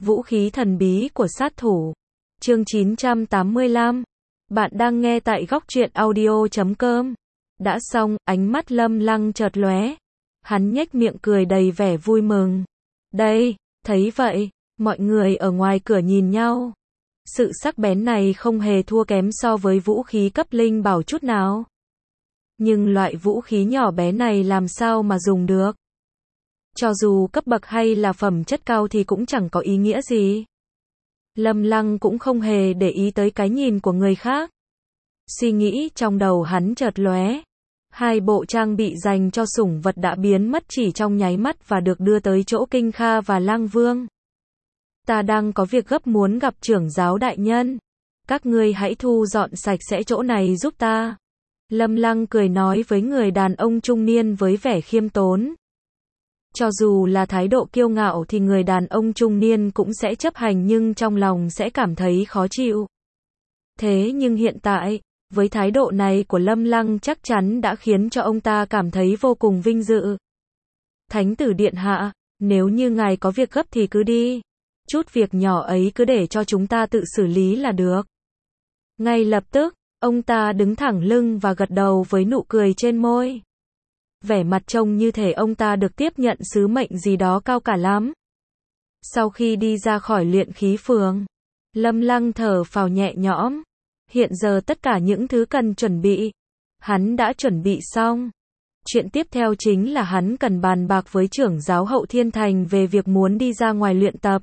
Vũ khí thần bí của sát thủ. Chương 985. Bạn đang nghe tại góc truyện audio.com. Đã xong, ánh mắt Lâm Lăng chợt lóe. Hắn nhếch miệng cười đầy vẻ vui mừng. Đây, thấy vậy, mọi người ở ngoài cửa nhìn nhau. Sự sắc bén này không hề thua kém so với vũ khí cấp linh bảo chút nào. Nhưng loại vũ khí nhỏ bé này làm sao mà dùng được? Cho dù cấp bậc hay là phẩm chất cao thì cũng chẳng có ý nghĩa gì. Lâm Lăng cũng không hề để ý tới cái nhìn của người khác. Suy nghĩ trong đầu hắn chợt lóe. Hai bộ trang bị dành cho sủng vật đã biến mất chỉ trong nháy mắt và được đưa tới chỗ Kinh Kha và Lang Vương. Ta đang có việc gấp muốn gặp trưởng giáo đại nhân. Các ngươi hãy thu dọn sạch sẽ chỗ này giúp ta. Lâm Lăng cười nói với người đàn ông trung niên với vẻ khiêm tốn. Cho dù là thái độ kiêu ngạo thì người đàn ông trung niên cũng sẽ chấp hành nhưng trong lòng sẽ cảm thấy khó chịu. Thế nhưng hiện tại, với thái độ này của Lâm Lăng chắc chắn đã khiến cho ông ta cảm thấy vô cùng vinh dự. Thánh tử điện hạ, nếu như ngài có việc gấp thì cứ đi. Chút việc nhỏ ấy cứ để cho chúng ta tự xử lý là được. Ngay lập tức, ông ta đứng thẳng lưng và gật đầu với nụ cười trên môi. Vẻ mặt trông như thể ông ta được tiếp nhận sứ mệnh gì đó cao cả lắm. Sau khi đi ra khỏi luyện khí phường, Lâm Lăng thở phào nhẹ nhõm. Hiện giờ tất cả những thứ cần chuẩn bị, hắn đã chuẩn bị xong. Chuyện tiếp theo chính là hắn cần bàn bạc với trưởng giáo Hậu Thiên Thành về việc muốn đi ra ngoài luyện tập.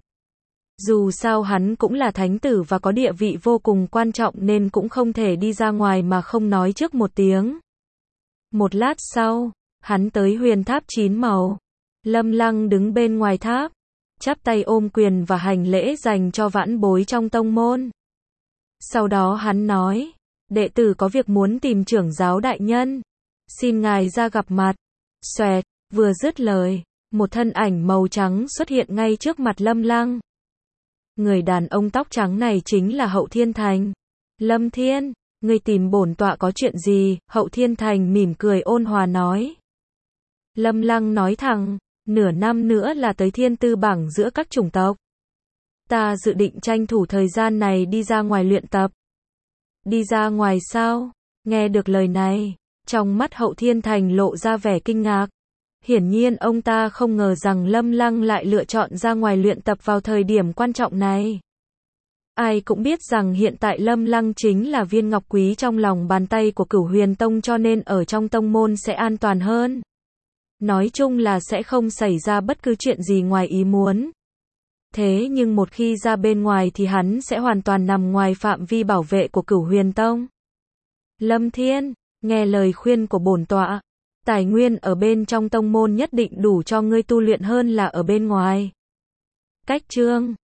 Dù sao hắn cũng là thánh tử và có địa vị vô cùng quan trọng nên cũng không thể đi ra ngoài mà không nói trước một tiếng. Một lát sau, hắn tới huyền tháp 9 màu. Lâm Lăng đứng bên ngoài tháp, chắp tay ôm quyền và hành lễ dành cho vãn bối trong tông môn. Sau đó hắn nói, đệ tử có việc muốn tìm trưởng giáo đại nhân. Xin ngài ra gặp mặt. Xoẹt, vừa dứt lời, một thân ảnh màu trắng xuất hiện ngay trước mặt Lâm Lăng. Người đàn ông tóc trắng này chính là Hậu Thiên Thành. Lâm Thiên, ngươi tìm bổn tọa có chuyện gì? Hậu Thiên Thành mỉm cười ôn hòa nói. Lâm Lăng nói thẳng, nửa năm nữa là tới thiên tư bảng giữa các chủng tộc. Ta dự định tranh thủ thời gian này đi ra ngoài luyện tập. Đi ra ngoài sao? Nghe được lời này, trong mắt Hậu Thiên Thành lộ ra vẻ kinh ngạc. Hiển nhiên ông ta không ngờ rằng Lâm Lăng lại lựa chọn ra ngoài luyện tập vào thời điểm quan trọng này. Ai cũng biết rằng hiện tại Lâm Lăng chính là viên ngọc quý trong lòng bàn tay của Cửu Huyền Tông cho nên ở trong tông môn sẽ an toàn hơn. Nói chung là sẽ không xảy ra bất cứ chuyện gì ngoài ý muốn. Thế nhưng một khi ra bên ngoài thì hắn sẽ hoàn toàn nằm ngoài phạm vi bảo vệ của Cửu Huyền Tông. Lâm Thiên, nghe lời khuyên của bổn tọa. Tài nguyên ở bên trong tông môn nhất định đủ cho ngươi tu luyện hơn là ở bên ngoài. Cách chương